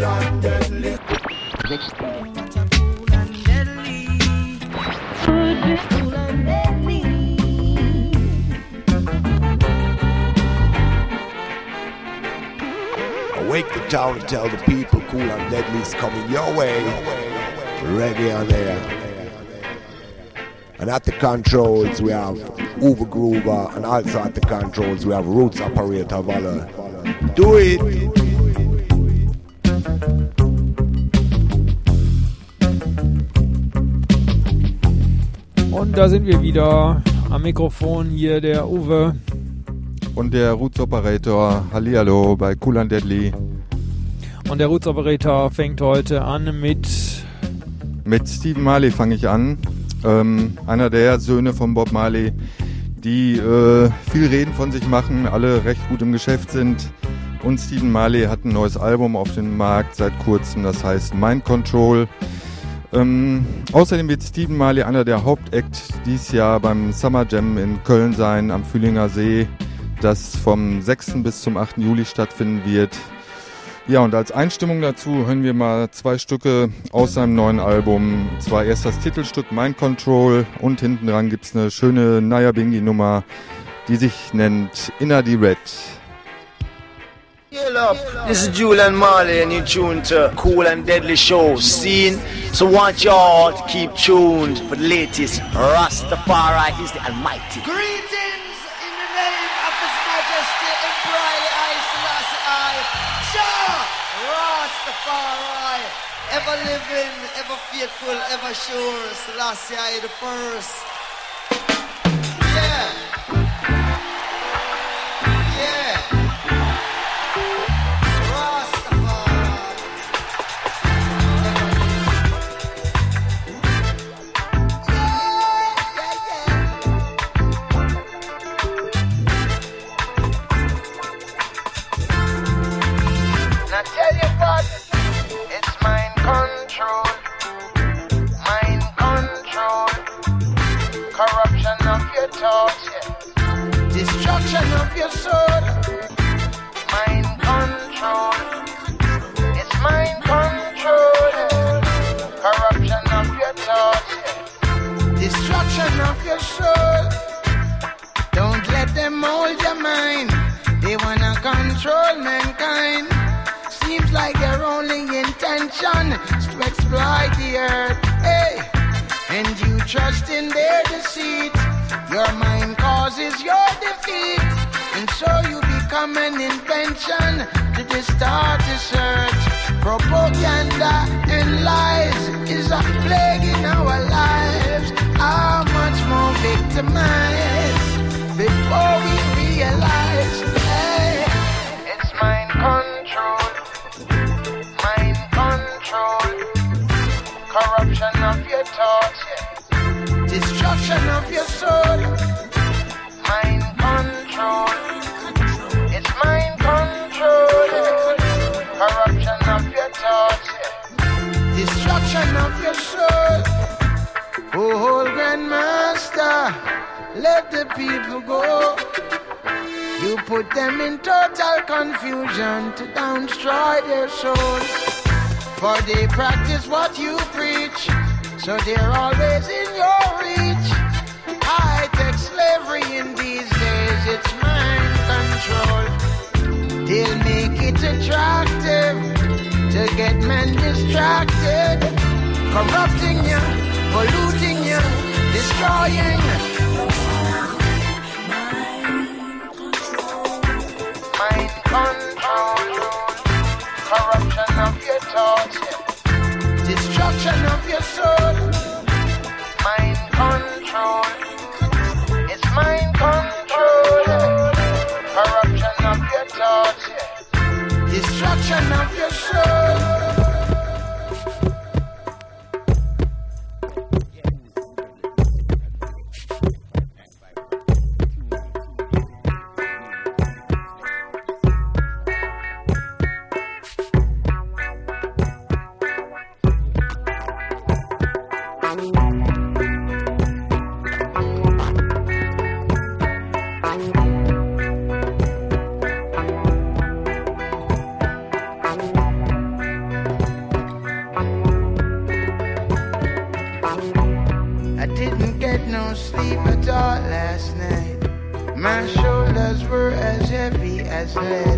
cool and deadly. Cool and deadly. Cool and deadly. Wake the town and tell the people cool and deadly's coming your way. Reggae on air. And at the controls we have Uwe Groover, and also at the controls we have Roots Operator Valor. Do it! Und da sind wir wieder am Mikrofon, hier der Uwe. Und der Roots Operator, hallihallo bei Cool and Deadly. Und der Roots Operator fängt heute an mit Stephen Marley fange ich an. Einer der Söhne von Bob Marley, die viel Reden von sich machen, alle recht gut im Geschäft sind. Und Stephen Marley hat ein neues Album auf dem Markt seit kurzem, das heißt Mind Control. Außerdem wird Stephen Marley einer der Hauptacts dieses Jahr beim Summer Jam in Köln sein, am Fühlinger See, das vom 6. bis zum 8. Juli stattfinden wird. Ja, und als Einstimmung dazu hören wir mal 2 Stücke aus seinem neuen Album. Zwar erst das Titelstück Mind Control und hinten dran gibt's eine schöne Naya Bingi Nummer, die sich nennt Inner the Red. Hail up, this is Julian Marley and you're tuned to Cool and Deadly Show scene. So want y'all to keep tuned for the latest. Rastafari is the Almighty. Greetings in the name of His Majesty Emperor Haile Selassie I. Jah Rastafari, ever living, ever faithful, ever sure. Selassie I the first. Yeah. Yeah. Tell you what, it's mind control, corruption of your thoughts, yeah. Destruction of your soul, mind control, it's mind control, yeah. Corruption of your thoughts, yeah. Destruction of your soul, don't let them mold your mind, they wanna control mankind. Seems like their only intention is to exploit the earth, hey. And you trust in their deceit. Your mind causes your defeat, and so you become an invention to distort this earth. Propaganda and lies is a plague in our lives. How much more victimized before we realize, hey, it's mind control. Corruption of your thoughts, yeah. Destruction of your soul. Mind control. It's mind control, yeah. Corruption of your thoughts, yeah. Destruction of your soul. Oh, Grandmaster, let the people go. You put them in total confusion to destroy their souls. For they practice what you preach, so they're always in your reach. High-tech slavery in these days, it's mind control. They'll make it attractive to get men distracted, corrupting you, polluting you, destroying. Mind control. Corruption of your thoughts, yeah. Destruction of your soul. Mind control. It's mind control, yeah. Corruption of your thoughts, yeah. Destruction of your soul. has led.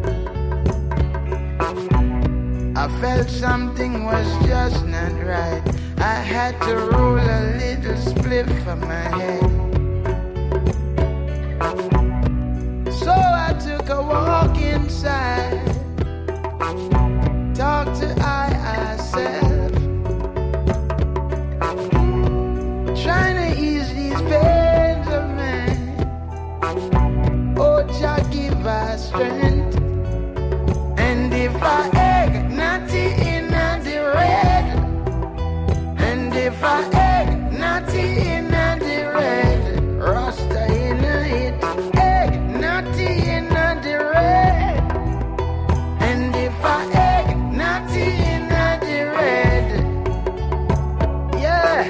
I felt something was just not right. I had to roll a little spliff from my head. So I took a walk inside, talked to myself, trying to ease these pains of mine. Oh, Jah give us strength. And if I egg natty in the red, and if I egg natty in the red, Rasta in it, egg natty in the red, and if I egg natty in the red, yeah.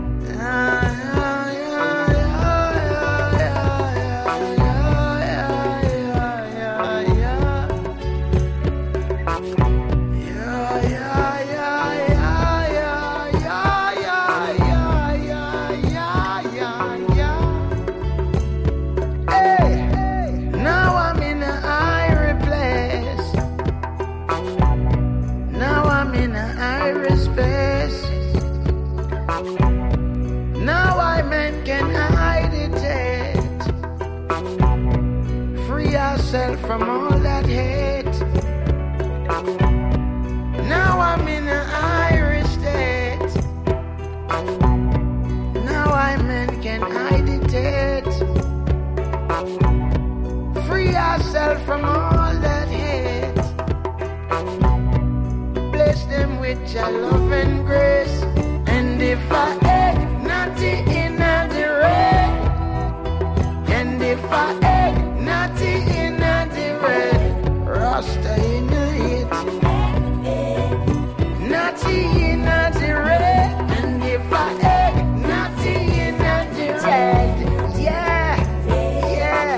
From all that hate. Now I'm in an Irish state. Now I men can meditate. Free ourselves from all that hate. Bless them with your love and grace. And if I egg natty in the red, and if I egg natty in Rasta in it, natty in the red, and if I egg natty in the red, yeah, yeah.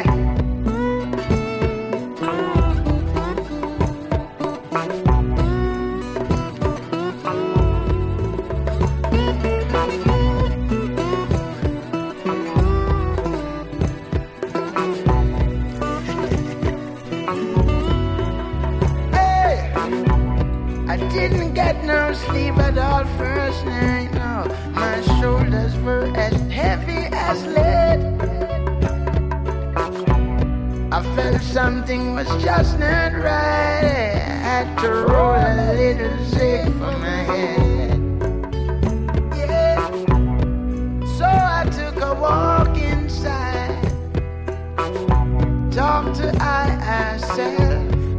Didn't get no sleep at all first night, no. My shoulders were as heavy as lead. I felt something was just not right. I had to roll a little zig for my head. Yeah. So I took a walk inside, talked to myself.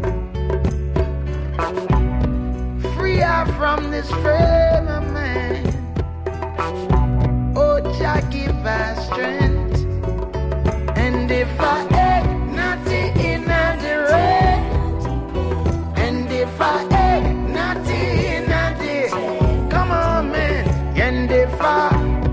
From this frame of mind, oh, Jah give us strength. And if I egg natty in the red, and if I egg natty in the, come on, man. And if I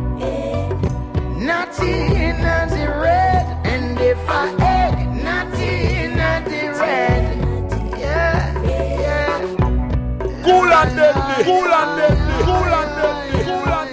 natty in the red, and if I egg natty in the red, yeah, yeah. Cool and deadly, cool and deadly, cool and deadly, cool and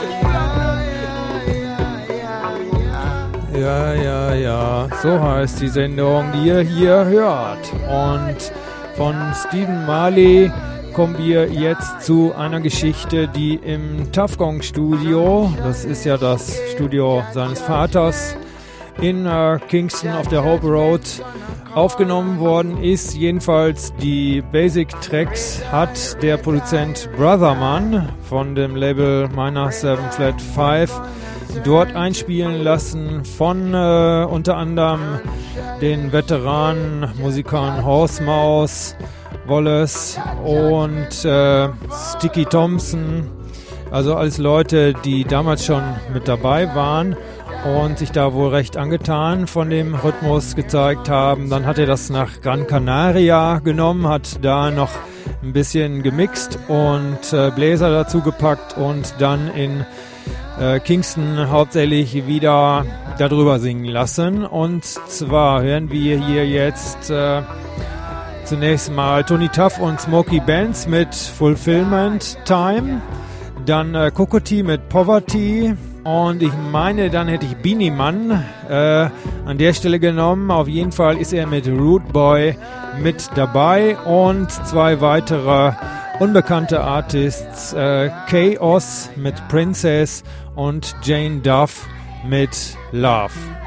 deadly. Ja, so heißt die Sendung, die ihr hier hört. Und von Stephen Marley kommen wir jetzt zu einer Geschichte, die im Tuff Gong Studio, das ist ja das Studio seines Vaters, in Kingston auf der Hope Road aufgenommen worden ist. Jedenfalls die Basic Tracks hat der Produzent Brotherman von dem Label Minor 7 Flat 5 dort einspielen lassen von unter anderem den Veteranenmusikern Horsemaus, Wallace und Sticky Thompson. Also alles Leute, die damals schon mit dabei waren und sich da wohl recht angetan von dem Rhythmus gezeigt haben. Dann hat er das nach Gran Canaria genommen, hat da noch ein bisschen gemixt und Bläser dazu gepackt und dann in Kingston hauptsächlich wieder darüber singen lassen. Und zwar hören wir hier jetzt zunächst mal Tony Tuff und Smokey Benz mit Fulfillment Time, dann Kokoti mit Poverty, und ich meine, dann hätte ich Beanie Man an der Stelle genommen. Auf jeden Fall ist er mit Rude Boy mit dabei und zwei weitere unbekannte Artists, Chaos mit Princess und Jane Duff mit Love.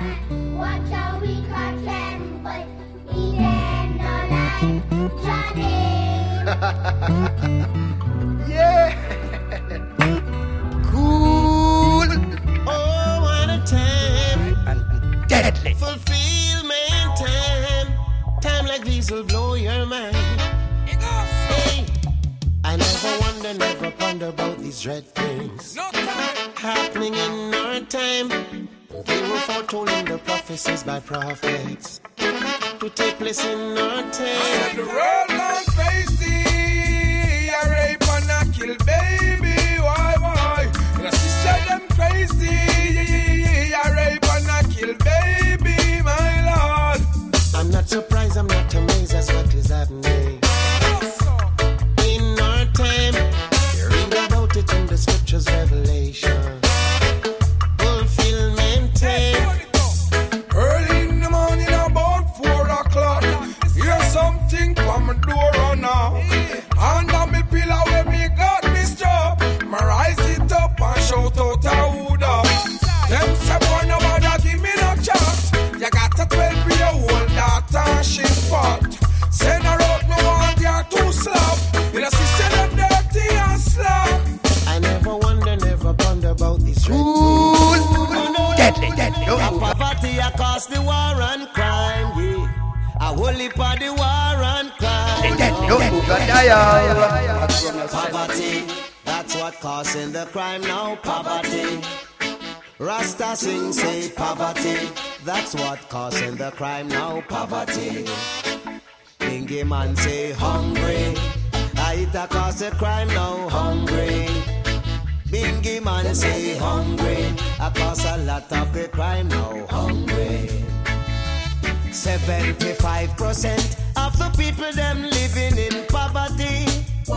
Yeah. Cool. Oh, what a time. And deadly. Fulfillment time. Time like these will blow your mind. Hey, I never wonder, never ponder about these dread things happening in our time. They were foretold in the prophecies by prophets to take place in our time. The world gone crazy, a rape and a kill, baby. Why? The sister them crazy, a rape and a kill, baby. My Lord, I'm not surprised, I'm not amazed as what is happening in our time. You read about it in the scriptures, Revelation. Fulfillment time. early in the morning about 4 o'clock, hear something from my door now. Under me pillow where me got this job, me rise it up and shout out a hood up. Them say boy nobody give me no chance. You got a 12-year-old daughter, she fought. Send her out, no one you're too slap. You know she said I'm dirty and slap. I never wonder, never ponder about these dread things. Deadly. A poverty across the war and crime, yeah. A holy for the war and crime. Poverty, that's what causing the crime now. Poverty. Rasta sing say poverty, that's what causing the crime now. Poverty. Bingy man say hungry, I it cause the crime now. Hungry. Bingy man say hungry, I cause a lot of the crime now. Hungry. 75% of the people them living in poverty.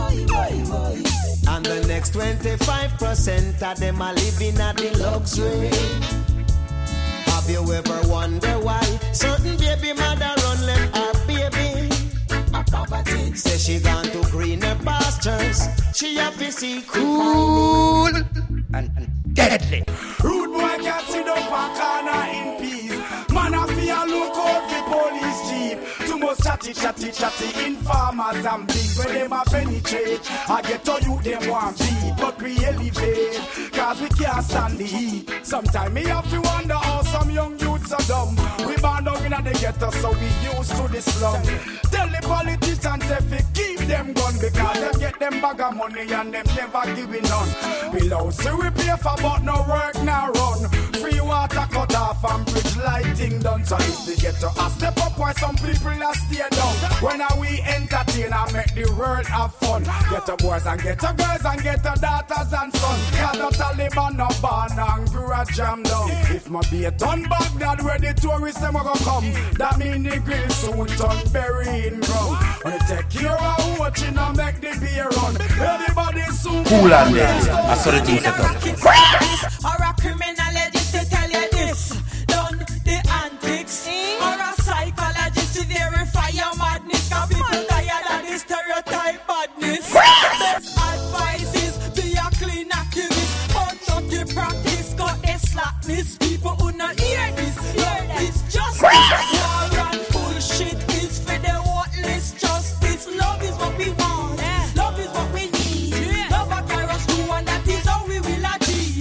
And the next 25% of them are living at the luxury. Have you ever wondered why certain baby mother run left her baby? Poverty. Say she gone to greener pastures. She have to see Cool. And deadly. Rude boy can't sit up a corner in peace. Man a fear look out for police jeep. Too much chatty informers and big. When them a penetrate, I get to you them want beat. But we elevate, cause we can't stand the heat. Sometimes me have to wonder how some young youths are dumb. We born down in the ghetto so we used to the slum. Tell the politicians if we keep them gun because them get them bag of money and them never giving none. Below so we pay for but no work now run. Free water cut off and bridge lighting done. So if they get to us step up why some people are stay down. When are we entertain and make the world have fun. Get the boys and get the girls and get the daughters and sons. Cause the Taliban no born and grew a jam down. If my be a turn Baghdad where the tourists them gonna come. That mean the grill soon turn burying ground. When you take care of watching and make the beer run. Everybody soon Cool and deadly. I saw the thing set up. Or a criminologist to tell you this. Done the antics. Or a psychologist to verify your madness. Cause people tired of this stereotype badness. Best advice is be a clean activist. Punch up the practice, cut the slackness. People who not hear this. It's justice. War and bullshit is for the worthless. Justice, love is what we want. Love is what we need. Love a carry us through and that is how we will achieve.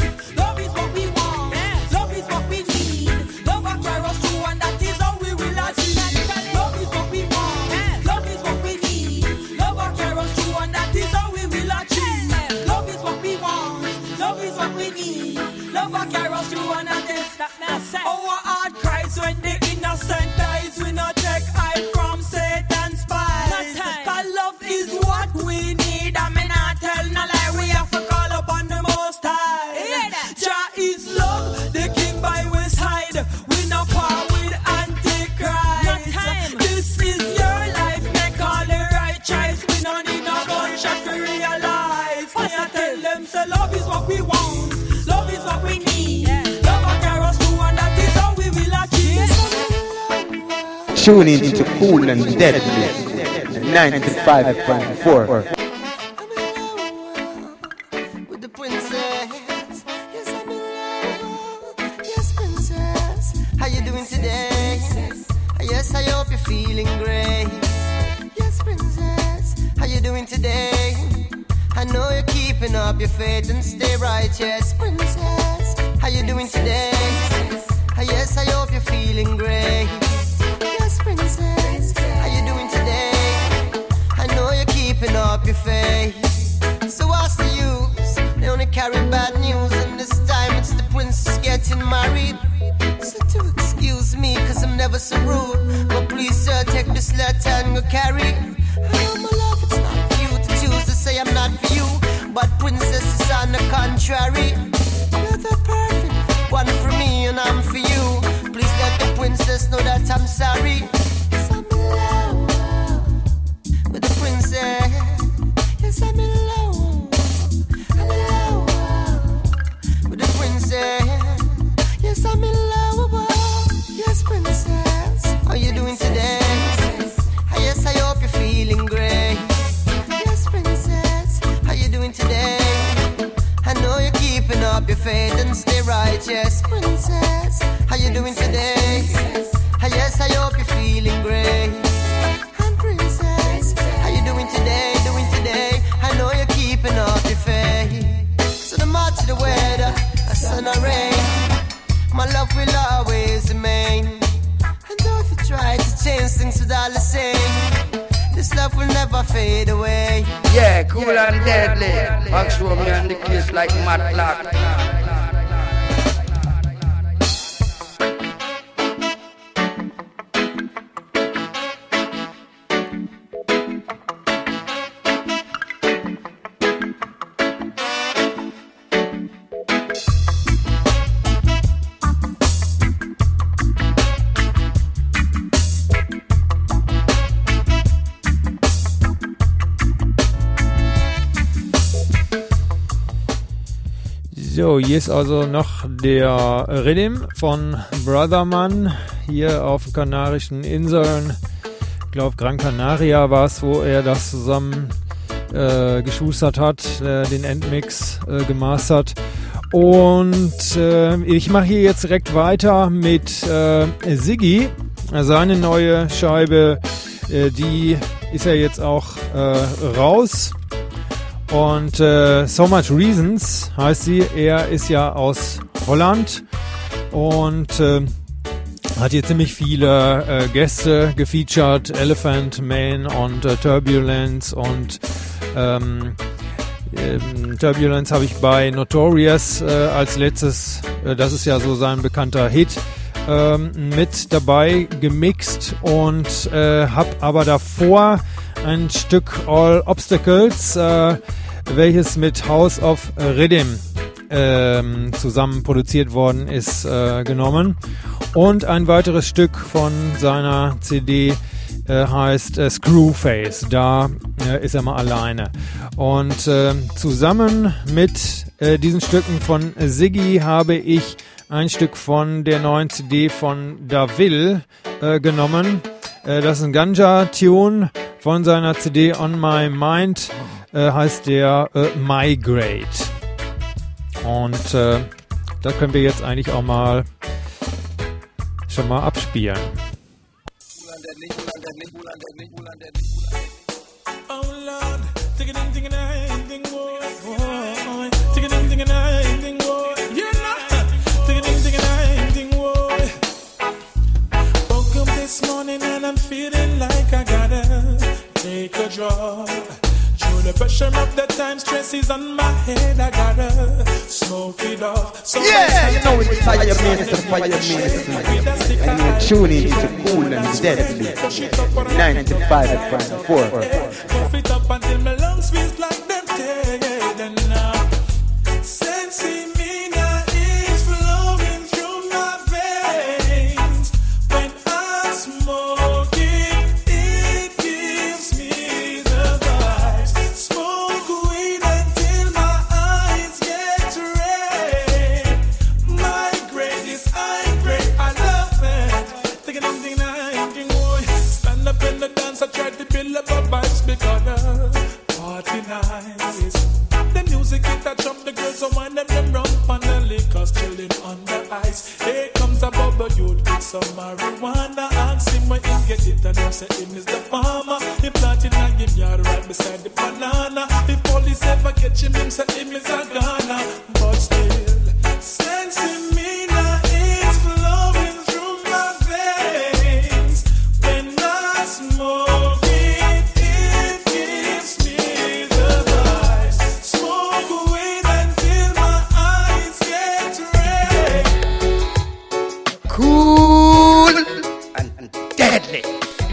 tuning into Cool and Deadly 95.4. With the princess, yes I'm in love. Yes princess, how you doing today? Yes I hope you're feeling great. Yes princess, how you doing today? I know you're keeping up your faith and stay right. Yes princess, how you doing today? Yes I hope you're feeling great. Yes princess, how you doing today? I know you're keeping up your faith. So what's the use? They only carry bad news, and this time it's the princess getting married. So to excuse me, cause I'm never so rude, but please sir, take this letter and go carry. I know my love, it's not for you to choose to say I'm not for you, but princess is on the contrary. You're the perfect one for me and I'm for you. Please let the princess know that I'm sorry. Yes, I'm in love with the princess. Yes, I'm in love. I'm in love with the princess. Yes, I'm in love. Yes, princess. How you doing today? Yes, I hope you're feeling great. Yes, princess. How you doing today? I know you're keeping up your faith and stay right. Yes, princess. How you doing today? Yes, I hope you're feeling great. And princess, how you doing today? Doing today? I know you're keeping up your faith. So no matter the weather, a sun or rain, my love will always remain. And though if you try to change things with all the same, this love will never fade away. Yeah, Cool and Deadly. Max Romeo and the kiss like Matlock. So, hier ist also noch der Rhythm von Brotherman hier auf den Kanarischen Inseln. Ich glaube, Gran Canaria war es, wo er das zusammen geschustert hat, den Endmix gemastert. Und ich mache hier jetzt direkt weiter mit Ziggy. Seine neue Scheibe, die ist ja jetzt auch raus. Und So Much Reasons heißt sie. Er ist ja aus Holland und hat hier ziemlich viele Gäste gefeatured. Elephant Man und Turbulence und Turbulence habe ich bei Notorious als letztes, das ist ja so sein bekannter Hit, mit dabei gemixt und habe aber davor ein Stück All Obstacles, welches mit House of Rhythm zusammen produziert worden ist, genommen. Und ein weiteres Stück von seiner CD heißt Screwface. Da ist er mal alleine. Und zusammen mit diesen Stücken von Ziggy habe ich ein Stück von der neuen CD von Davil genommen. Das ist ein Ganja-Tune von seiner CD On My Mind, heißt der Migrate. Und da können wir jetzt eigentlich auch mal schon mal abspielen. Oh Lord, woke up this morning and I'm feeling like I gotta take a drug. Through the pressure of the time, stress is on my head. I gotta smoke it off. So yeah, you know it's fire minister, and you're tuning into Cool and Deadly 95.4. Puff it up until my lungs feel like them dead. And now, sensimina is flowing through my veins. When I smoke it, it gives me the vibes. Smoke weed until my eyes get red. My grade is high grade, I love it. Take a ding ding ding ding boy. and them say him is the farmer. He planted and give yard right beside the banana. If police ever catch him say him is a Ghana. But still, sense in me now is flowing through my veins. When I smoke it, it gives me the vibes. Smoke away until my eyes get red. Cool and deadly.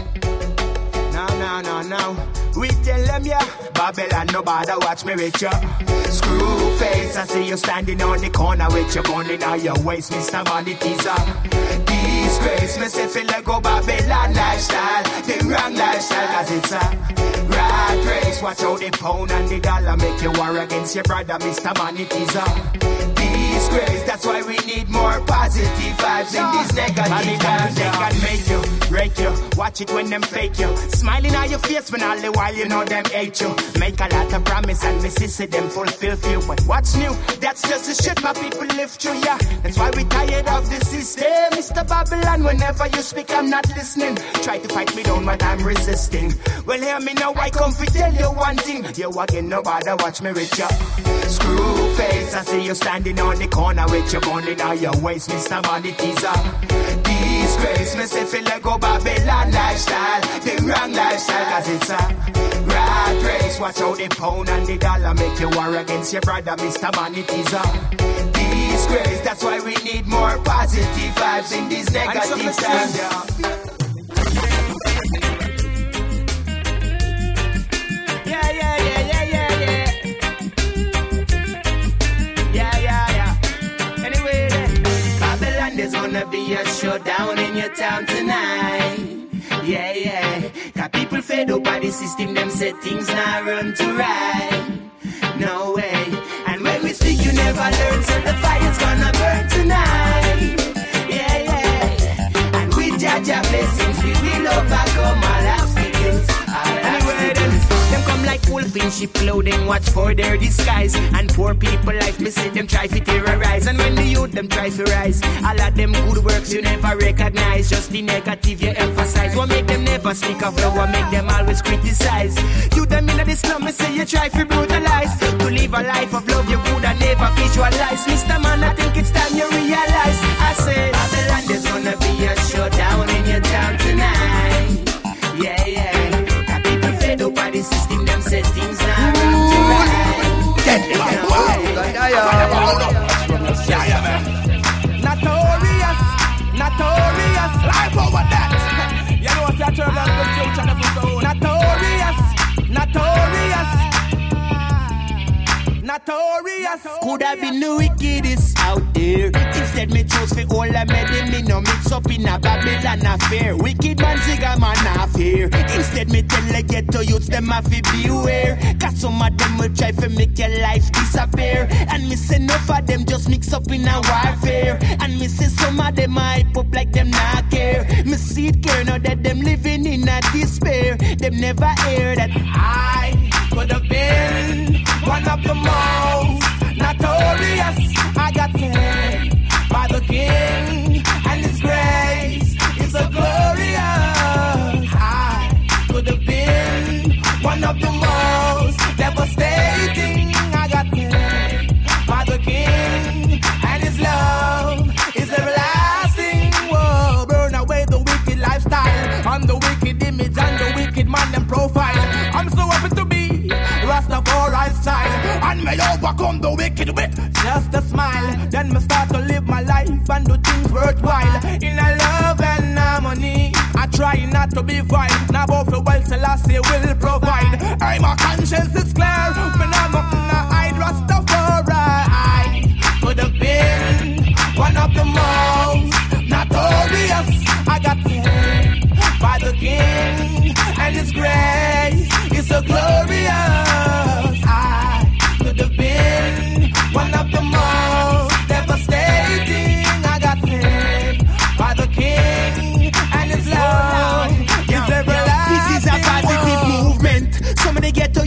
No. We tell them, yeah, Babylon, no bother watch me with ya. Screw face, I see you standing on the corner with your gun in all your waist, Mr. Money Teaser. Disgrace, me say feel like go Babylon lifestyle. The wrong lifestyle, cause it's a rat race. Watch how the pound and the dollar make you war against your brother, Mr. Money Teaser. Disgrace, that's why we need more positive vibes in these negative times. They can make you, break you, watch it when them fake you. Smiling on your face when all the while you know them hate you. Make a lot of promise and me see them fulfill few. But what's new? That's just the shit my people live through, yeah. That's why we tired of the system. Mr. Babylon, whenever you speak, I'm not listening. Try to fight me down, but I'm resisting. Well, hear me now, I come to tell you one thing. You again, no bother, watch me with ya. Screw face, I see you standing on the corner with your gun in all your waist, Mr. Money Teaser. Disgrace, me say feel like go Babylon lifestyle. The wrong lifestyle, cause it's a rat race. Watch how the pound and the dollar make you war against your brother, Mr. Money Teaser. Disgrace, that's why we need more positive vibes in these negative times. There's gonna be a showdown in your town tonight. Yeah. Cause people fed up by the system, them say things not run to right. No way. And when we speak, you never learn, so the fire's gonna burn tonight. Yeah. And with Jaja blessings, we will overcome all obstacles. Anyway, them come like wolf in sheep clothing, watch for their disguise. And poor people like me see them try to terrorize. And when the youth them try to rise, all of them good works you never recognize. Just the negative you emphasize. What make them never speak of love, what make them always criticize. You them in the slum, me say you try to brutalize. To live a life of love you could have never visualize. Mr. Man, I think it's time you realize. I said, Babylon, there's gonna be a showdown in your town tonight. Yeah. Fed up by the system, them say things now wrong to right. Notorious, life over that. You know what I turn on the future of the soul. Notorious. Could have been the wickedest out there. Instead me chose for all I made them, me no mix up in a Babylon affair. Wicked man, zigga man affair. Instead me tell the ghetto youths them have to beware. Cause some of them will try to make your life disappear. And me say enough of them just mix up in a warfare. And me say some of them hype up like them not care. Me see it care now that them living in a despair. Them never hear that I could have been one of the most notorious. I got paid by the King, and His grace is so glorious. I could have been one of the most devastating. I got paid by the King, and His love is everlasting. Whoa, burn away the wicked lifestyle, and the wicked image, and the wicked man and profile. I'm so happy to be Rastafari style, and may overcome the wicked with just a smile. Then me start to live my life and do things worthwhile in a love and harmony. I try not to be vile, now both the while Selassie will provide. Hey, my conscience is clear, me not nothing to hide. Rastafari could have been one of the most notorious. I got paid by the King, and His grace is so glorious. I could have been one of the most devastating. I got paid by the King, and His love is everlasting. This is a positive movement. Some of the ghetto youths are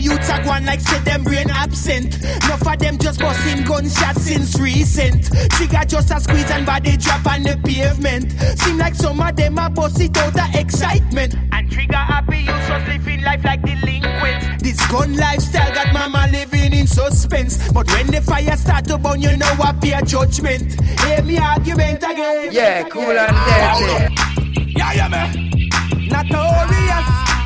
one like say them brain absent. Enough of them just busting gunshots since recent. Trigger just a squeeze and body drop on the pavement. Seem like some of them a bust it out of excitement. And trigger happy you just living life like delinquents. This gun lifestyle got mama living in suspense. But when the fire start to burn, you know what be a judgment. Hear me argument again. Yeah, cool and deadly. Yeah, man. Notorious.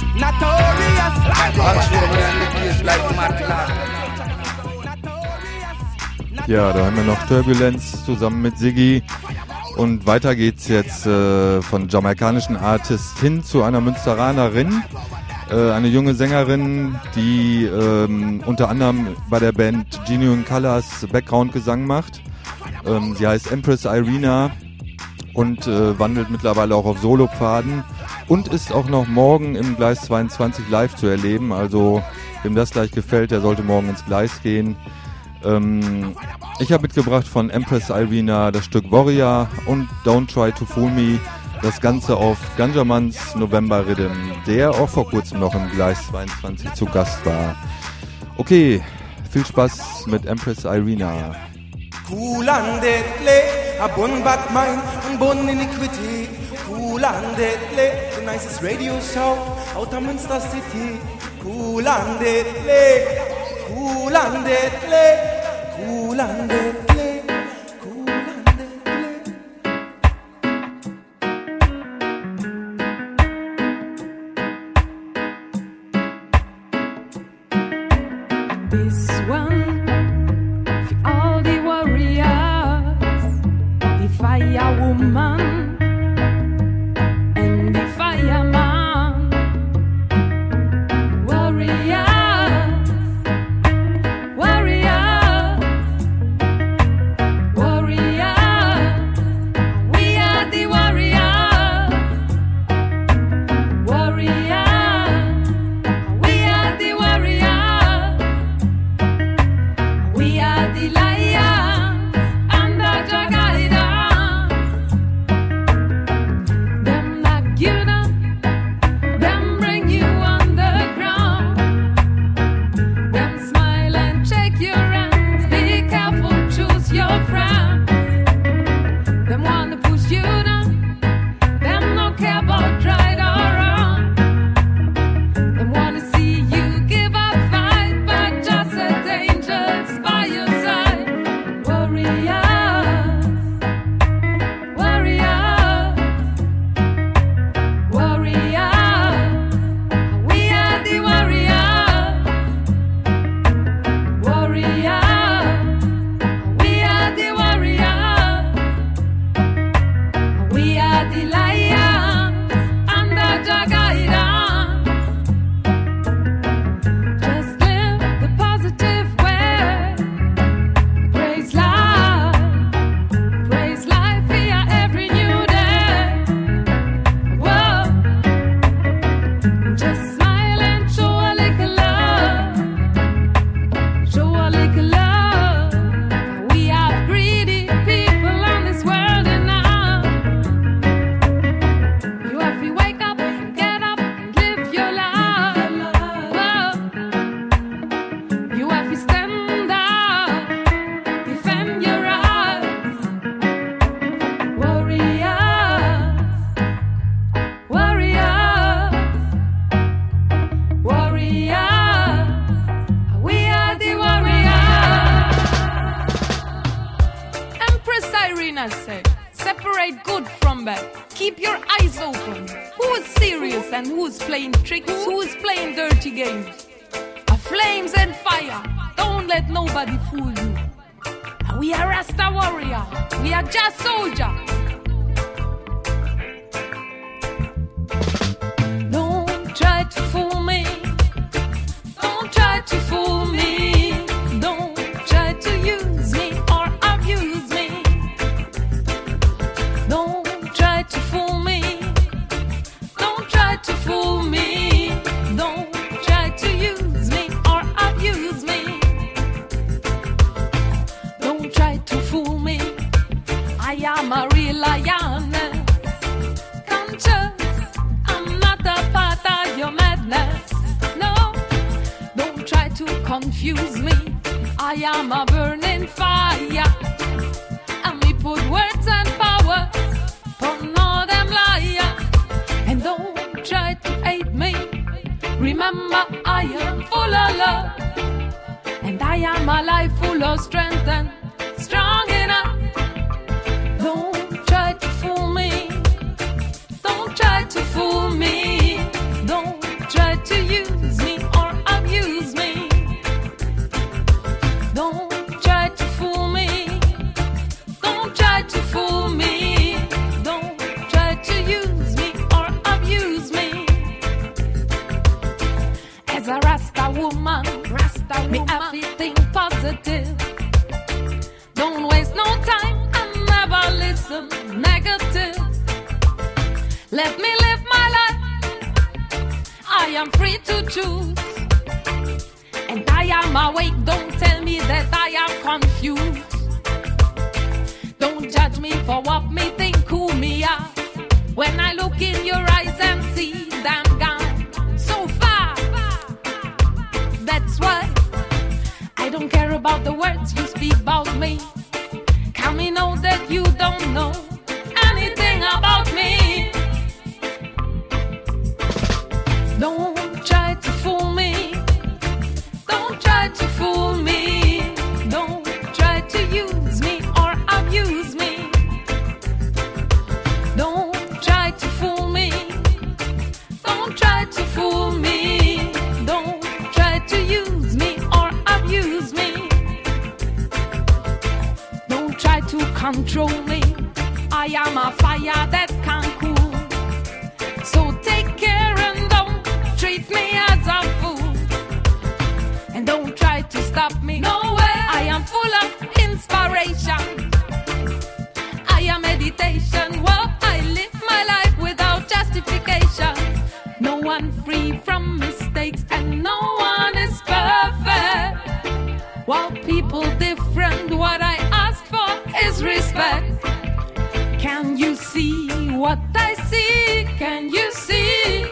Ja, da haben wir noch Turbulence zusammen mit Siggi. Und weiter geht's jetzt von jamaikanischen Artist hin zu einer Münsteranerin. Eine junge Sängerin, die unter anderem bei der Band Genuine Colors Background-Gesang macht. Sie heißt Empress Irina und wandelt mittlerweile auch auf Solopfaden und ist auch noch morgen im Gleis 22 live zu erleben. Also wem das gleich gefällt, der sollte morgen ins Gleis gehen. Ich habe mitgebracht von Empress Irina das Stück Warrior und Don't Try to Fool Me. Das Ganze auf Ganjamans November Rhythm, der auch vor kurzem noch im Gleis 22 zu Gast war. Okay, viel Spaß mit Empress Irina. Cool and deadly, a bun bad mind and bun iniquity. Cool and deadly, the nicest radio show out of Munster City. Cool and deadly, cool and deadly, cool and deadly, cool and deadly. This one. All the warriors, the fire woman and the fireman. Warriors, warriors, warriors. We are the warriors, warriors. We are the warriors. We are the lions under your guidance. Them knock you down, them bring you on the ground. Them smile and shake your hands. Be careful, choose your friends. Them wanna push you down. Them no care about right or wrong. Them wanna see you give up fight, but just let angels by your side. Warriors, warriors, warriors. We are the warriors, warriors. We are the warriors. We are the lions under your guidance. Just live the positive way. Praise life via every new day. Whoa, just smile and show a little love. Show a little love. We have greedy people on this world enough. You have to wake up, get up, and live your life. Whoa. You have to stand up, defend your rights. Warriors, warriors, warriors. We are the warriors. Empress Irina said, separate good from bad. Keep your eyes open. Who is serious and who is playing tricks? Who is playing dirty games? A flames and fire. Don't let nobody fool you. We are Rasta warrior. We are just soldiers. Don't try to fool me. Don't try to fool me. Don't try to use me or abuse me. Don't try to fool me. Don't try to fool me. Don't try to use me or abuse me. Don't try to fool me. I am a real lioness. Conscious, I'm not a part of your madness. confuse me. I am a burning fire, and me put words and power upon all them liars. And don't try to hate me. Remember, I am full of love, and I am alive, full of strength and strong enough. Don't try to fool me. Don't try to fool me. Don't try to use me or abuse me. Don't try to fool me. Don't try to fool me. Don't try to use me or abuse me. As a Rasta woman, me have to think positive. Don't waste no time and never listen negative. Let me live my life. I am free to choose, and I am awake. Don't tell me that I am confused. Don't judge me for what me think who me are. When I look in your eyes and see that I'm gone so far, that's why I don't care about the words you speak about me. Can me know that you don't know anything about me. Don't try to fool me. Don't try to fool me. Don't try to use me or abuse me. Don't try to fool me. Don't try to fool me. Don't try to use me or abuse me. Don't try to control me. I am a fire that can't cool. So take care and don't treat me as a fool. And don't try to stop me. No way. I am full of inspiration. I am meditation. Well, I live my life without justification. No one free from mistakes and no one is perfect. While people different, what I ask for is respect. Can you see what I see? Can you see?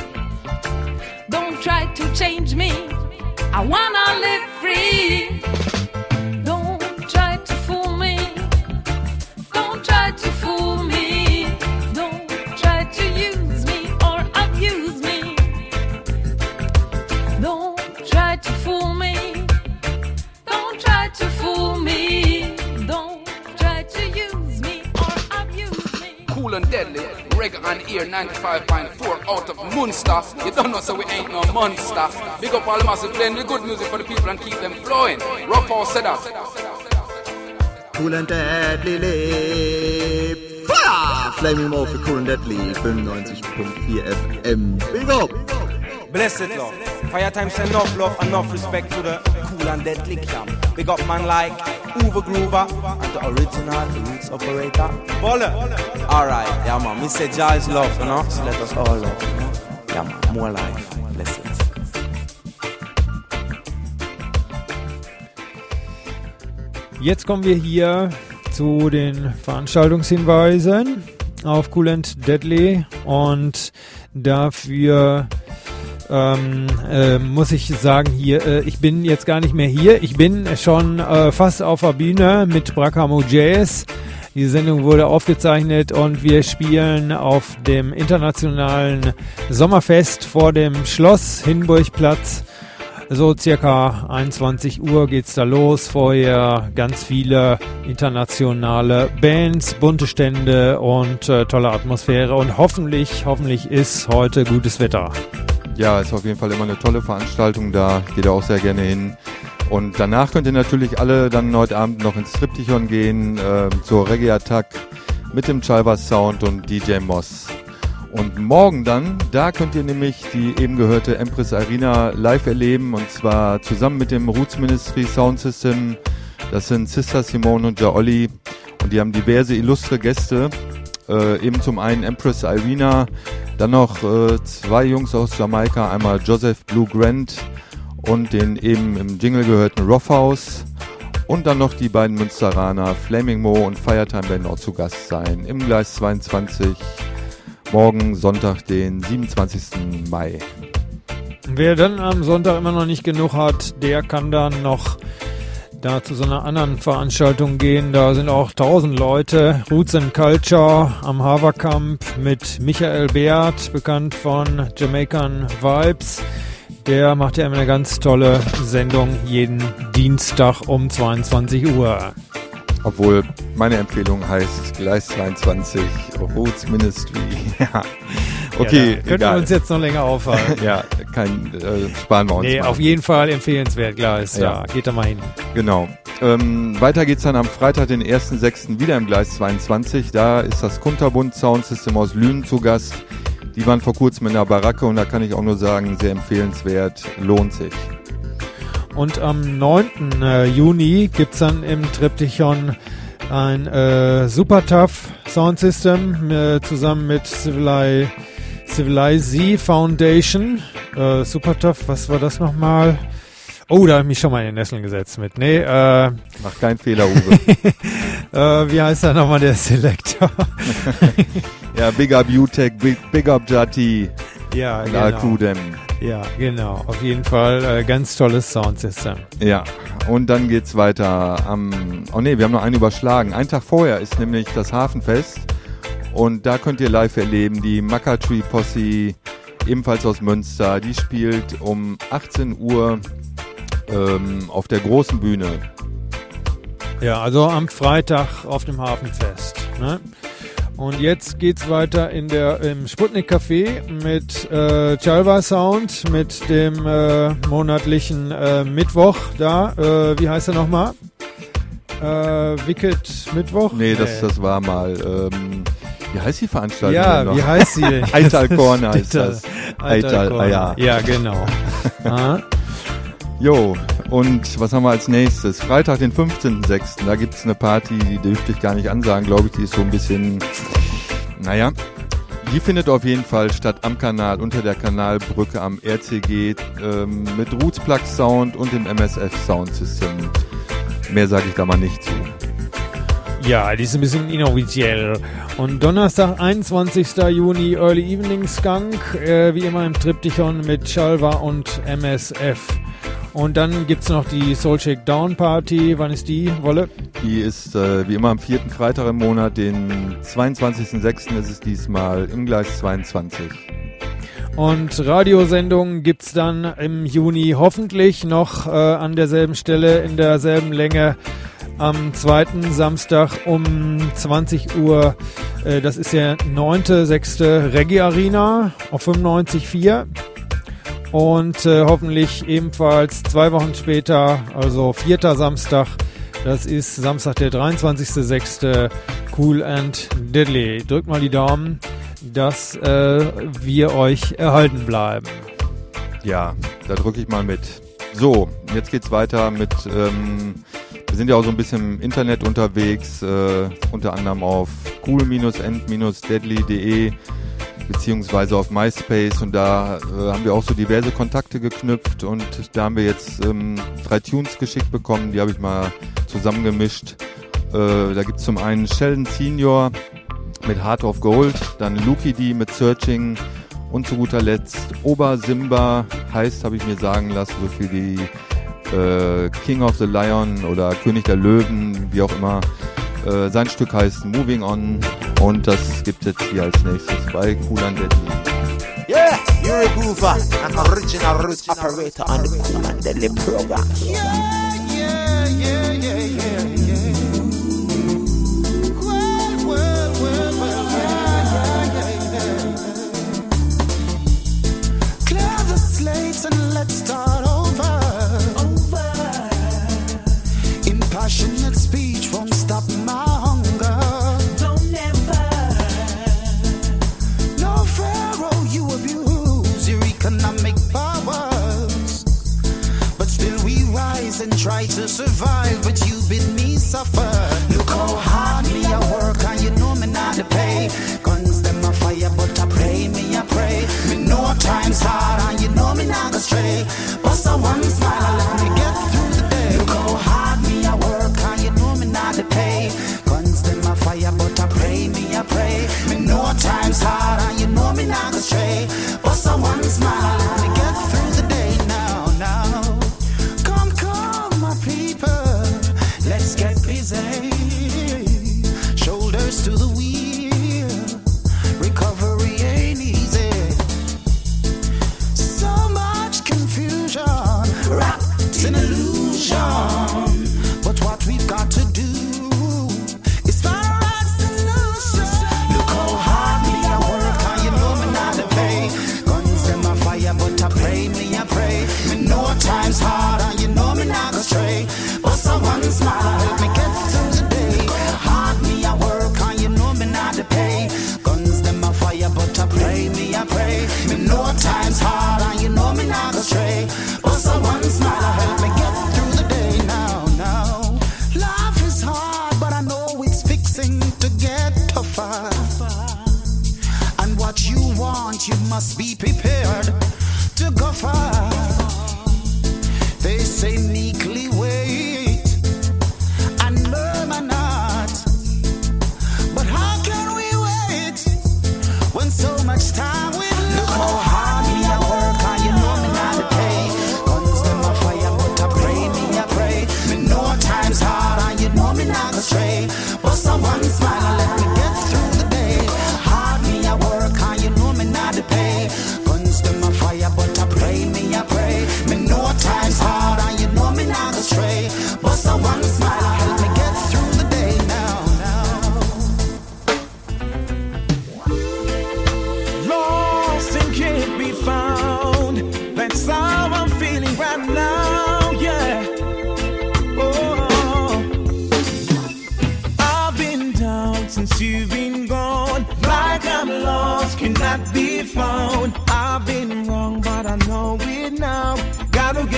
Don't try to change me. I wanna live free. Don't try to fool me. Don't try to fool me. Don't try to use me or abuse me. Don't try to fool me. Don't try to fool me. Don't try to use me or abuse me. Cool and deadly, reggae on ear 95.4 out of Munster. You don't know, so we ain't no monster. Big up all the massive, playing the good music for the people and keep them flowing. Rough house set up. Cool and deadly lip. Fire! Flaming Mo für Cool and Deadly 95.4 FM. Big up! Blessed love. Fire time send enough love, enough respect to the Cool and Deadly camp. Big up man like Uwe Groover and the original roots operator. Volle. Alright, yeah man, me say Jah is love, you know? So let us all love, you know? Yeah man, more life. Blessed. Jetzt kommen wir hier zu den Veranstaltungshinweisen auf Cool and Deadly und dafür muss ich sagen hier, ich bin jetzt gar nicht mehr hier, ich bin schon fast auf der Bühne mit Brakamo Jazz. Die Sendung wurde aufgezeichnet und wir spielen auf dem internationalen Sommerfest vor dem Schloss Hindenburgplatz. So circa 21 Uhr geht's da los. Vorher ganz viele internationale Bands, bunte Stände und tolle Atmosphäre. Und hoffentlich ist heute gutes Wetter. Ja, ist auf jeden Fall immer eine tolle Veranstaltung. Da geht er auch sehr gerne hin. Und danach könnt ihr natürlich alle dann heute Abend noch ins Triptychon gehen, zur Reggae Attack mit dem Chalvas Sound und DJ Moss. Und morgen dann, da könnt ihr nämlich die eben gehörte Empress Arena live erleben, und zwar zusammen mit dem Roots Ministry Sound System. Das sind Sister Simone und Jaolli, und die haben diverse illustre Gäste. Eben zum einen Empress Irina, dann noch zwei Jungs aus Jamaika, einmal Joseph Blue Grant und den eben im Jingle gehörten Roughouse, und dann noch die beiden Münsteraner Flaming Mo und Firetime werden auch zu Gast sein im Gleis 22, morgen Sonntag, den 27. Mai. Wer dann am Sonntag immer noch nicht genug hat, der kann dann noch da zu so einer anderen Veranstaltung gehen. Da sind auch 1000 Leute. Roots and Culture am Haverkamp mit Michael Beert, bekannt von Jamaican Vibes. Der macht ja immer eine ganz tolle Sendung jeden Dienstag um 22 Uhr. Obwohl meine Empfehlung heißt Gleis 22, Roots Ministry. Ja. Okay, ja, könnten wir uns jetzt noch länger aufhalten. Ja, sparen wir uns mal. Auf jeden Fall empfehlenswert, Gleis. Ja, geht da mal hin. Genau. Weiter geht's dann am Freitag, den 1.6. wieder im Gleis 22. Da ist das Kunterbund Sound System aus Lünen zu Gast. Die waren vor kurzem in der Baracke und da kann ich auch nur sagen, sehr empfehlenswert, lohnt sich. Und am 9. Juni gibt's dann im Triptychon ein Super Tough Sound System zusammen mit Civilize Foundation. Super Tough, was war das nochmal? Oh, da habe ich mich schon mal in den Nesseln gesetzt mit. Nee, mach keinen Fehler, Uwe. Wie heißt da nochmal der Selector? Ja, Big Up U-Tech, Big Up Jati. Ja, genau. Ja, genau. Auf jeden Fall ganz tolles Soundsystem. Ja, und dann geht's weiter wir haben noch einen überschlagen. Einen Tag vorher ist nämlich das Hafenfest und da könnt ihr live erleben, die Macatree Posse, ebenfalls aus Münster, die spielt um 18 Uhr auf der großen Bühne. Ja, also am Freitag auf dem Hafenfest, ne? Und jetzt geht's weiter im Sputnik Café mit Chalva Sound, mit dem monatlichen Mittwoch da. Wie heißt er nochmal? Wicked Mittwoch? Nee, das war mal. Wie heißt die Veranstaltung ja, denn noch? Wie heißt sie denn? Eitalkorn heißt das. Eitalkorn. Ja, genau. Jo, und was haben wir als nächstes? Freitag, den 15.06. Da gibt's eine Party, die dürfte ich gar nicht ansagen, glaube ich, die ist so ein bisschen, die findet auf jeden Fall statt am Kanal, unter der Kanalbrücke am RCG, mit Roots Plug Sound und dem MSF Sound System. Mehr sage ich da mal nicht zu. Ja, die ist ein bisschen inoffiziell. Und Donnerstag, 21. Juni, Early Evening Skunk, wie immer im Triptychon mit Chalva und MSF. Und dann gibt's noch die Soul Shake Down Party. Wann ist die, Wolle? Die ist wie immer am 4. Freitag im Monat, den 22.06. ist es diesmal im Gleis 22. Und Radiosendungen gibt's dann im Juni hoffentlich noch an derselben Stelle, in derselben Länge. Am 2. Samstag um 20 Uhr, das ist der 9.6. Reggae Arena auf 95.4. Und hoffentlich ebenfalls 2 Wochen später, also 4. Samstag, das ist Samstag der 23.06. Cool and Deadly. Drückt mal die Daumen, dass wir euch erhalten bleiben. Ja, da drücke ich mal mit. So, jetzt geht's weiter mit, wir sind ja auch so ein bisschen im Internet unterwegs, unter anderem auf cool-and-deadly.de beziehungsweise auf MySpace und da haben wir auch so diverse Kontakte geknüpft und da haben wir jetzt 3 Tunes geschickt bekommen, die habe ich mal zusammengemischt. Da gibt's zum einen Sheldon Senior mit Heart of Gold, dann Luki D mit Searching und zu guter Letzt Oba Simba, heißt, habe ich mir sagen lassen, so viel wie King of the Lion oder König der Löwen, wie auch immer. Sein Stück heißt Moving On und das gibt es jetzt hier als nächstes bei Cool and Deadly. Yeah, you're a groover, I'm original roots operator on the Cool and Deadly program. Clear the slates and let's start over. Impassionate speech won't stop my hunger. Don't ever. No pharaoh you abuse your economic powers, but still we rise and try to survive. But you bid me suffer. Look how hard me I work and you know me not to pay. Guns them a fire but I pray me I pray. Me know times hard and you know me not go stray. Bust a one smile and let me get through the day. Look how hard me I work and you know me not to pay. Guns them a fire but I pray me I pray. Me know times hard and you know me not go stray. Bust a one smile and let me get through the day.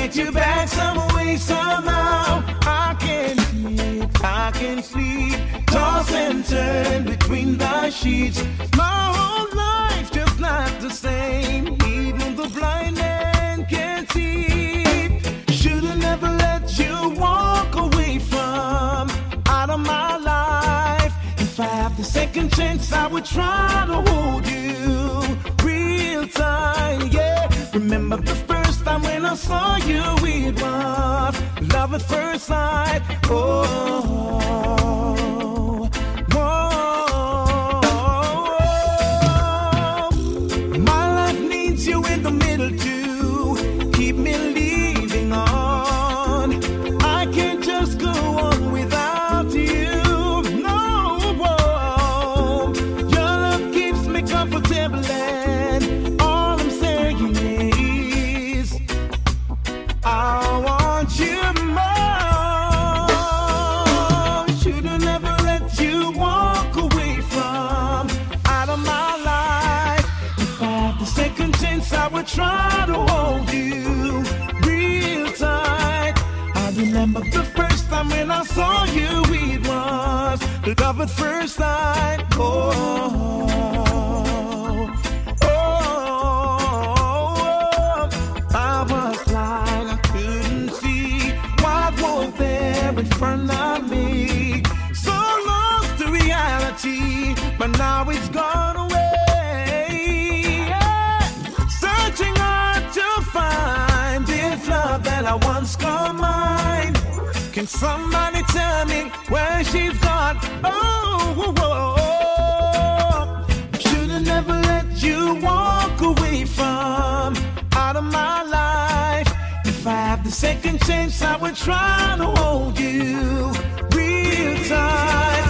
get you back some way, somehow. I can't sleep, toss and turn between the sheets. My whole life just not the same. Even the blind man can see. Should've never let you walk away from out of my life. If I have the second chance, I would try to hold you real tight, yeah. Remember the first time when I saw you, it was love at first sight. Oh, my life needs you in the middle to keep me leading on. I can't just go on without you. No, your love keeps me comfortable, and all I'm saying is I want you more. Should've never let you walk away from out of my life. If I had the second chance, I would try to hold you real tight. I remember the first time when I saw you, it was love at first sight. I was blind, I couldn't see what was there in front of me. So lost to reality, but now it's gone away. Yeah. Searching hard to find this love that I once called mine. Can somebody tell me where she's gone? Should've never let you walk away from out of my life. If I have the second chance, I would try to hold you real tight.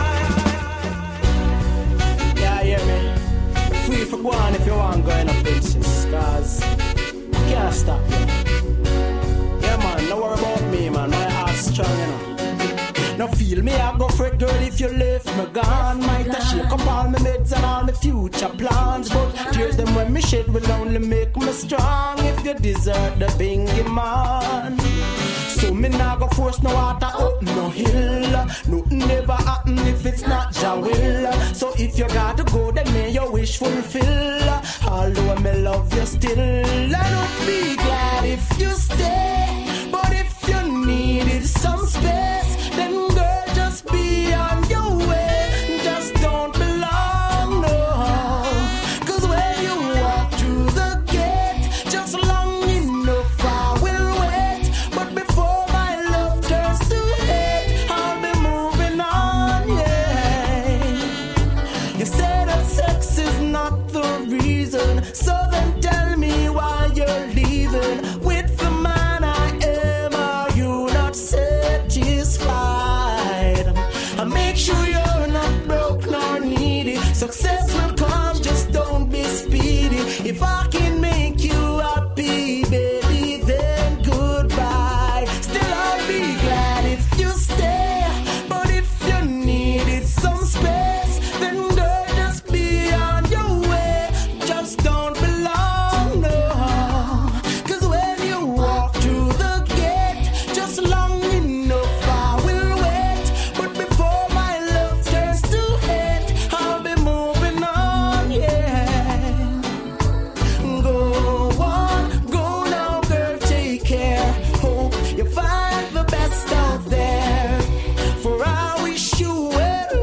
Yeah, hear me? Free for go on if you want going up places, cause I can't stop you. Yeah, man, no worry about me, man. My heart's strong, you know. Now feel me, I go for it, girl, if you left me gone. Might I shake up all my meds and all my future plans, but tears them when me shed will only make me strong. If you deserve the bingy man, so me nah go force no water up no hill. Nothing never happen if it's not your will. So if you gotta go, then may your wish fulfill. Although me love you still, I don't be glad if you stay. But if you needed some space, then girl, just be on your way. Just don't belong, no. Cause when you walk through the gate, just long enough I will wait. But before my love turns to hate, I'll be moving on, yeah. You say that sex is not the reason, so then tell me why you're leaving. With the man I am, are you not satisfied? And make sure you're not broke nor needy. Success will come, just don't be speedy. If I can make you happy, baby, then goodbye. Still I'll be glad if you stay. But if you needed some space, then girl, just be on your way. Just don't belong, no. Cause when you walk through the gate, just long enough I will wait. But before my love turns to hate, I'll be moving on, yeah. Go on, go now, girl, take care. Hope you find the best out there. For I wish you well.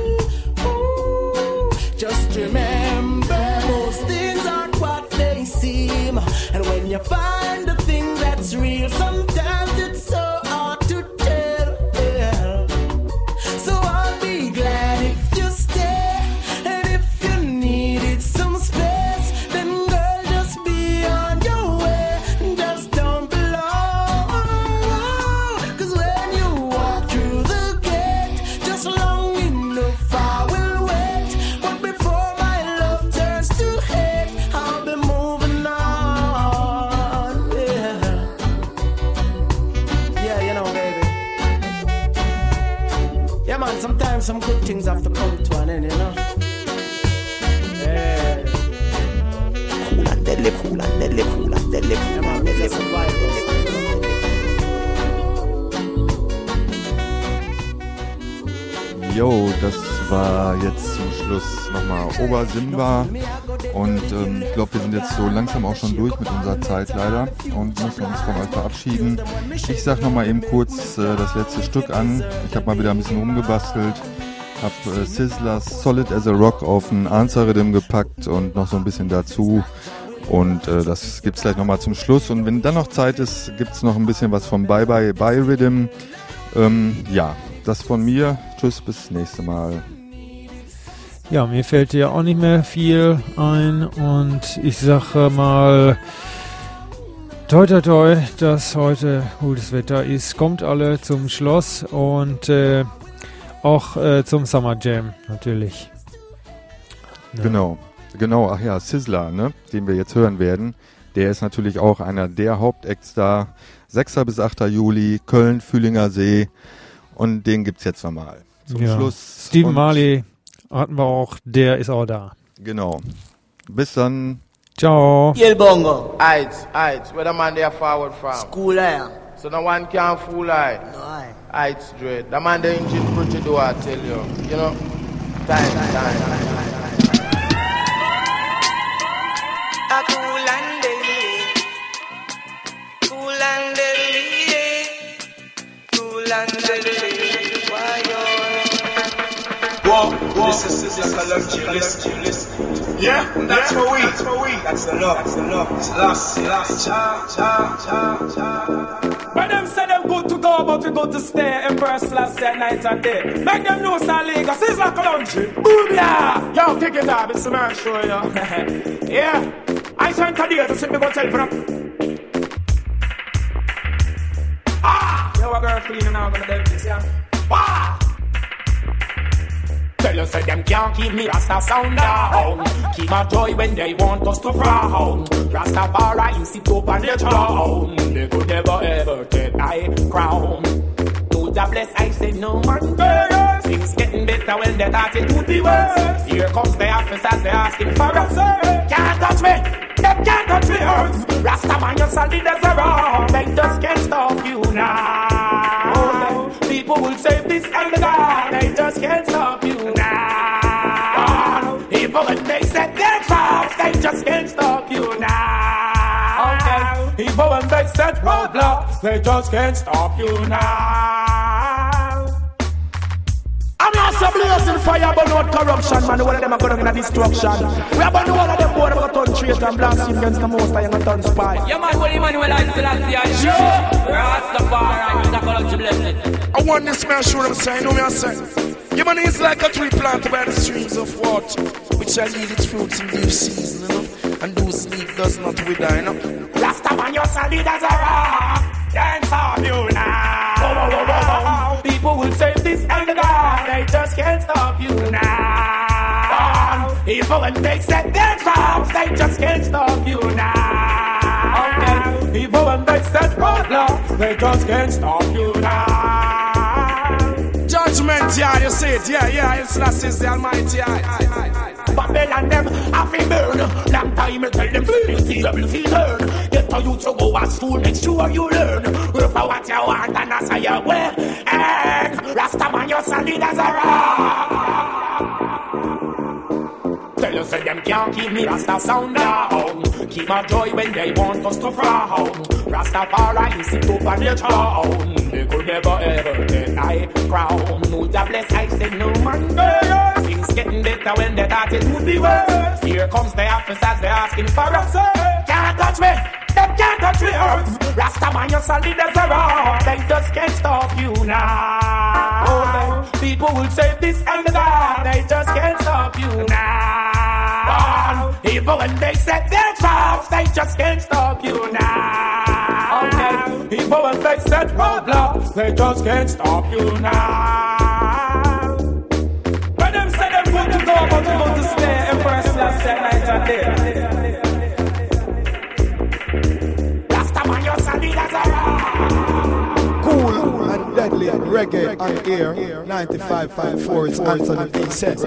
Ooh, just remember, most things aren't what they seem. And when you find the thing that's real, sometimes it's so hard to tell. Yeah. So I'll be glad if you stay. And if you needed some space, then girl, just be on your way. Just don't belong. Cause when you walk through the gate, just long enough I will wait. But before my love turns to hate, I'll be moving on. Yeah, yeah, you know, baby. Yeah, man, sometimes some good things have to come to an end, you know. Yeah. Cool and deadly, cool and deadly, cool and deadly, cool and deadly. Survival. Jo, das war jetzt zum Schluss nochmal Obersimba und ich glaube, wir sind jetzt so langsam auch schon durch mit unserer Zeit leider und müssen uns von euch verabschieden. Ich sag nochmal eben kurz das letzte Stück an. Ich habe mal wieder ein bisschen rumgebastelt, habe Sizzlers Solid as a Rock auf ein Answer Rhythm gepackt und noch so ein bisschen dazu. Und das gibt's gleich nochmal zum Schluss. Und wenn dann noch Zeit ist, gibt's noch ein bisschen was vom Bye Bye Bye Rhythm. Ja, das von mir. Tschüss, bis nächste Mal. Ja, mir fällt ja auch nicht mehr viel ein. Und ich sage mal, toi toi toi, dass heute gutes Wetter ist. Kommt alle zum Schloss und auch zum Summer Jam natürlich. Ja. Genau, ach ja, Sizzler, ne, den wir jetzt hören werden, der ist natürlich auch einer der Hauptacts da. 6. bis 8. Juli, Köln, Fühlinger See und den gibt's jetzt nochmal. Zum Schluss. Stephen Marley hatten wir auch, der ist auch da. Genau. Bis dann. Ciao. Kill Bongo. Heights, where the man there forward from? School air. So no one can fool I. No, I. Heights dread. The man the engine pretty do I tell you. You know? Time. Cool and deadly, cool and deadly, cool and deadly. Why Whoa, this is Sizzler Collection. Yeah, that's what we. That's the love. It's lost. When them say them good to go, but we good to stay. Empress last night and day. Make them know Saliga, Sizzler Collection. Boom yeah! Yo, kick it up, it's a man show, yo. Yeah. I sent a deal to sit me go tell for them. Yo, a girl cleaning now, gonna do this, yeah. Tell you say them can't keep me Rasta sound down. Keep my joy when they want us to frown. Rastafari, you sit up on the throne. They could never ever take my crown. To the bless, I say no man cares. Things getting better when they thought it would be worse. Here comes the officers, they're asking for us. Can't touch me. Them can't touch me earth. Rastaman, you're solid as a rock. They just can't stop you now. People will save this and that. They just can't stop you now. Even when they set their traps, they just can't stop you now. Even when they set roadblocks, they just can't stop you now. I'm not so blazing fire, but not corruption, man. One of them are going to destruction. We are going to one of them board of a turn traitor and blasting against the most high and a turn spy. Yeah, man, what Emmanuel I still have the show. Rastafari, the culture blessed. I want this man show them say, you know me I say. Yeah, man, it's like a tree planted by the streams of water, which shall yield its fruits in due season, you know. And whose leaf does not wither, you know. Rastaman, you're solid as a rock. Can't stop you now. People will save this and that. They just can't stop you now. Even when they set their traps, they just can't stop you now. Even when they set roadblocks, they just can't stop you now. Judgment, yeah, you say it, yeah, it's last is the Almighty, Babylon them have to burn. Long time you tell them feel learn. Get to you to go to school, make sure you learn. Work for what you want and that's how you wear. And Rastaman, you're solid as a rock. Tell you say them can't keep me Rasta sound down. Keep my joy when they want us to frown. Rastafari, you sit up on your throne. They could never ever take my crown. No the bless, I say no man cares. Things getting better when they thought it would be worse. Here comes the officers, they're asking for us. Can't touch me, them can't touch me earth. Rastaman, you're solid as a rock. They just can't stop you now. People will save this and that. They just can't stop you now. Even when they set their traps, they just can't stop you now. Even when they set roadblocks, they just can't stop you now. When them say them good to go, but you go to stay. Empress last night and day. Rastaman, you're solid as a rock. Cool and deadly and reggae on air. 95.4, it's Anthony B. says.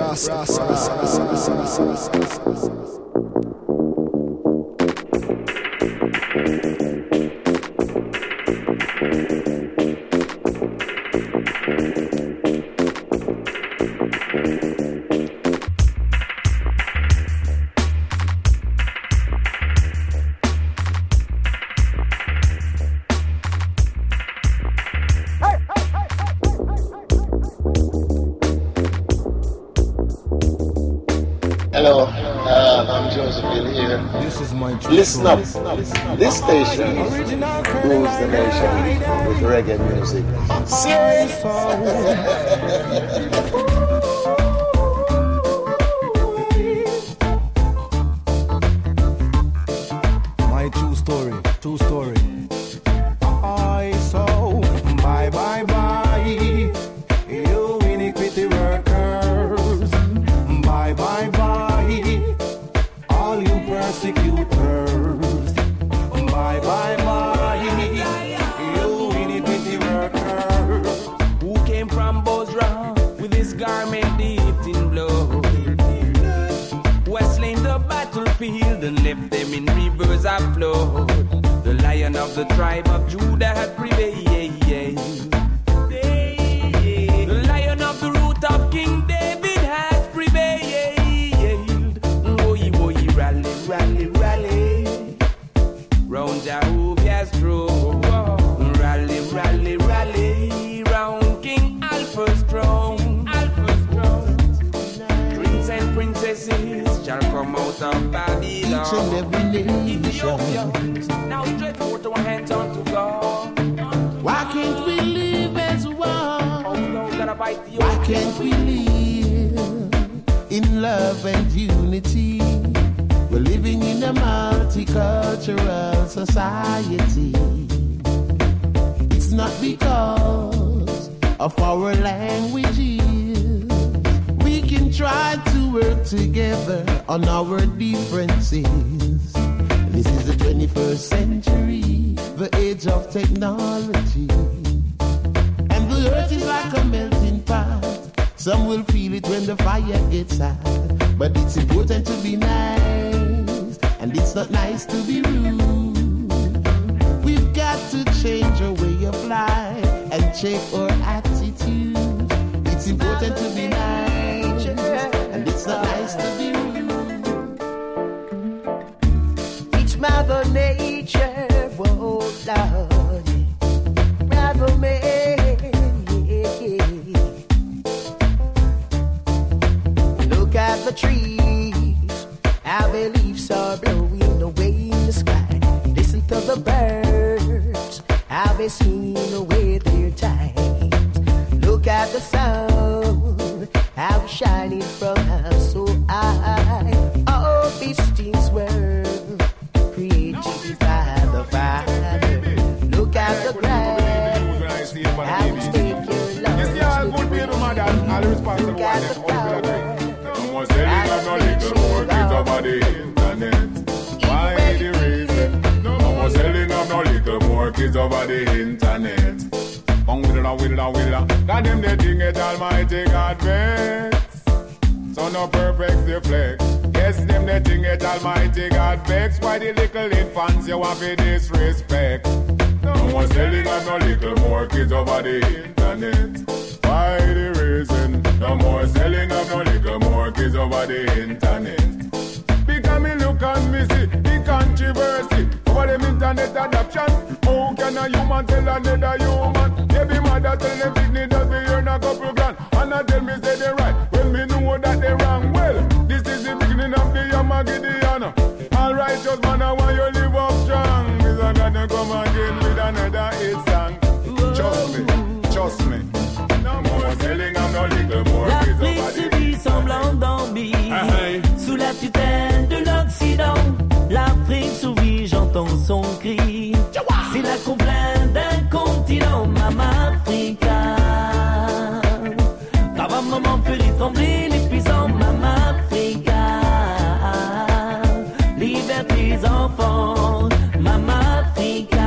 Listen up. This station rules the nation with reggae music. Serious? My true story. I saw, bye, you iniquity workers. Bye, all you persecutors. Bye, you iniquity workers. Who came from Bozrah with his garment dipped in blood? Who has slain the battlefield and left them in rivers of flood? The Lion of the tribe of Judah had prevailed. The Lion of the root of King David has prevailed. Woy, rally, round Jehovah's throne. Rally, round King Alpha's throne. Prince and princesses shall come out of Babylon. Each and every nation. Now stretch forth our hands unto God. Why can't we live as one? Why can't we live in love and unity? We're living in a multicultural society. It's not because of our languages. We can try to work together on our differences. This is the 21st century, the age of technology. And the earth is like a melting pot. Some will feel it when the fire gets hot. But it's important to be nice, and it's not nice to be rude. We've got to change our way of life and check our attitude. It's important to be nice, and it's not nice to be rude. Each Mother Nature, oh Lord, brother man, look at the trees, how their leaves are blowing away in the sky. Listen to the birds, how they sing away their time. Look at the sun, how it's shining from us so high. All these things were created by the Father. Look at the grass, how it's taking love. Look at the flower. No selling of no little more kids over the internet. Why the reason? No more selling of no little more kids over the internet. God them they think it Almighty God vex. So no perfect they flex. Yes, them they think it Almighty God vex. Why the little infants you want to disrespect? No more selling of no little more kids over the internet. Why the reason? No more selling of no little more kids over the internet. Because me look and me see the controversy over them internet adoption. How can a human tell another human? Every mother tell them picnic just be earn a couple grand. And I tell me say they right when me know that they wrong. Well, this is the beginning of the Yamagidiana. All righteous man, I want you live up strong. Is I gonna come again with another hit song? Trust me. No more selling, I'm no little more. L'Afrique se vit semblant d'ambi sous la tutelle de l'Occident. L'Afrique survit, j'entends son cri. C'est la complainte d'un continent, Mama Africa. Papa, maman, fait trembler les puissants, Mama Africa. Libère tes enfants, Mama Africa.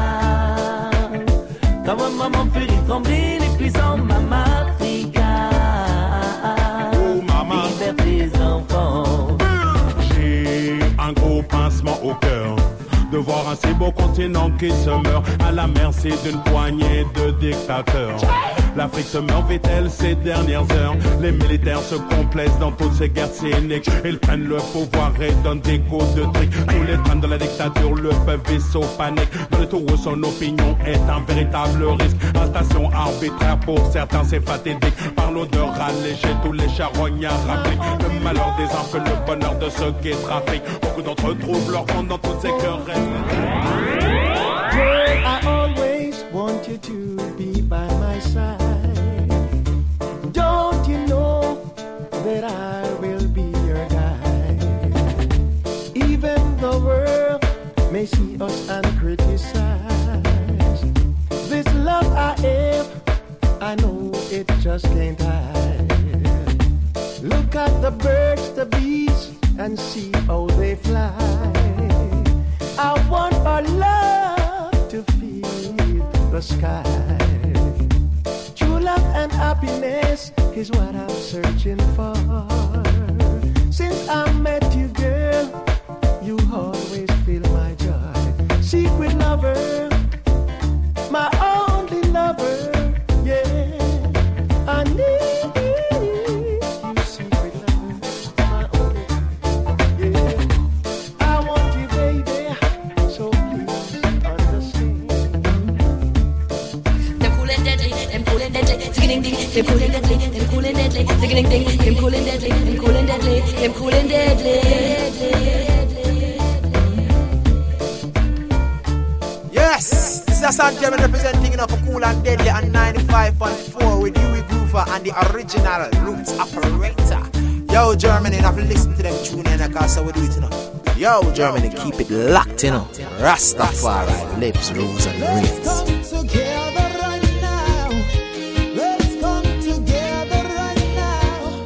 Papa, maman, fait trembler les puissants, Mama Africa. Oh, maman. Libère tes enfants. J'ai un gros pincement au cœur de voir un si beau continent qui se meurt à la merci d'une poignée de dictateurs. L'Afrique se meurt vite-elle ces dernières heures. Les militaires se complaisent dans toutes ces guerres cyniques. Ils prennent le pouvoir et donnent des coups de trick. Tous les trains de la dictature, le peuple vaisseau panique. Dans les tours, son opinion est un véritable risque. Arrestation arbitraire pour certains, c'est fatidique. Par l'odeur allégée, tous les charognards rappliquent. Le malheur des uns fait le bonheur de ceux qui trafiquent. Beaucoup d'entre eux trouvent leur compte dans toutes ces querelles. Girl, I always want you to be by my side. Don't you know that I will be your guide? Even the world may see us and criticize. This love I have, I know it just can't hide. Look at the birds, the bees, and see how they fly. I want our love to fill the sky. True love and happiness is what I'm searching for. Since I met you, girl, you always fill my joy. Secret lover, my only lover, yeah. I need you, secret lover, my only, yeah. I want you, baby, so please understand. Them cool and deadly, them cool and deadly, ding ding, them cool and deadly, them cool and deadly, ding ding, them cool and deadly, them cool and deadly, them cool and deadly. Yes, this is a sound German representing for Cool and Deadly on 95.4 with Huey Groover and the original Roots Operator. Yo, Germany, have to listen to them tune in because so we do it, you know. Yo, Germany, keep it locked, you know. Rastafari, lips, rules, and rings. Let's come together right now. Let's come together right now.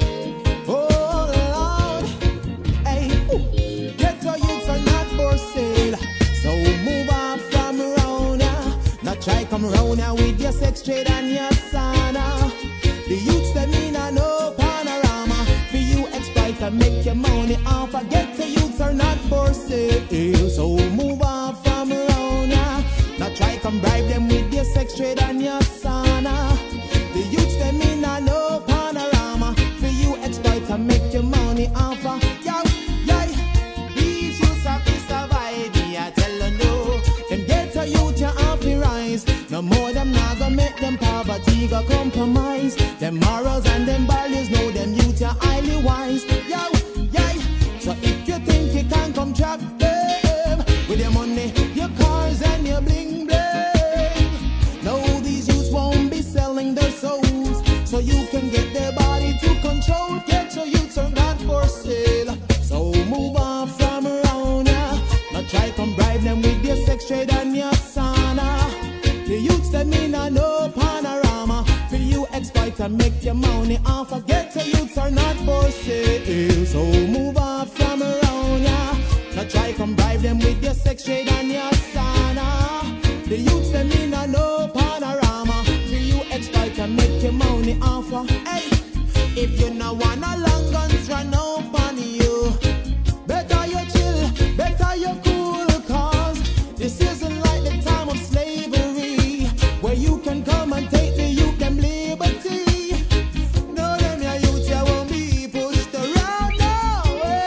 Oh, Lord. Hey, ooh. Ghetto youths are not for sale. So move on from around here. Not try come around here with your sex trade and your sauna. The youths them in a no panorama. For you exploit and make your money off. Ghetto youths are not for sale. So move on from around here. Not try come bribe them with your sex trade and your sauna. The youths them in a no panorama. For you exploit and make your money off. Yo, yeah. These youths have to survive. I tell you no. Them ghetto youth you have to rise. No more them not gonna make them poverty go compromise. Them morals and them values know them youth you highly wise. Yo, yeah. So if you think you can come trap them with your money, your cars and your bling bling, no, these youths won't be selling their souls. So you can get their body to control. Get your youths are not for sale. So move on from around here. Not try come bribe them with your sex trade and your sauna. The youths them in a no panorama. For you exploit and make your money off. Get your youths are not for sale. So move on from around here. Not try come bribe them with your sex trade and your sauna. The youths them in a no panorama. For you exploit and make your money off. Hey, if you no wanna long guns run up on you, better you chill, better you cool, cause this isn't like the time of slavery, where you can come and take the youth them liberty. No, them your youth you won't be pushed around now,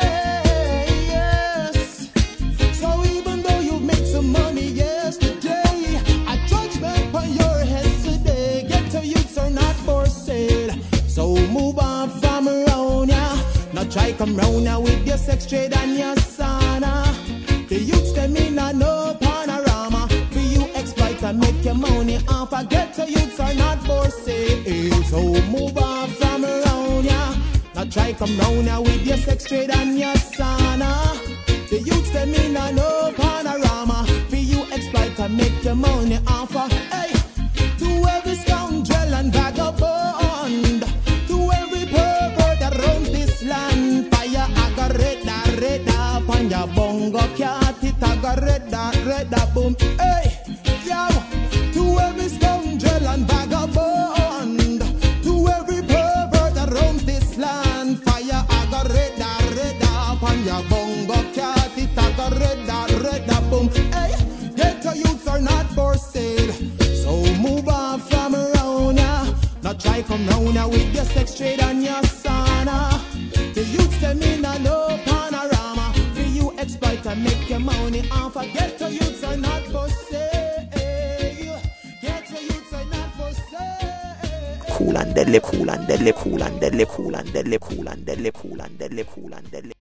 yes. So even though you've made some money yesterday, a judgment on your head today. Ghetto youths are not for sale. So move on from around ya. Not try come round ya with your sex trade and your sauna. The youths them in a no panorama. For you exploit and make your money off. Ghetto youths are not for sale. So move on from around ya. Not try come round ya with your sex trade and your sauna. The youths them in a no panorama. For you exploit and make your money off. Hey, to every scoundrel and vagabond, to every pervert that runs this land, fire aga red upon your bongo cat, it aga red boom. Hey, yo, to every scoundrel and vagabond, to every pervert that runs this land, fire aga red upon your bongo cat, it aga red boom. Hey, ghetto youths are not for sale. So move on from around ya. come round here with your sex trade and your sauna. The youths them in a no panorama. For you exploit and make your money and forget the youths are not for sale. Get the youths are not for sale. Cool and deadly, cool and deadly, cool and deadly, cool and deadly, cool and deadly, cool and deadly, cool and deadly.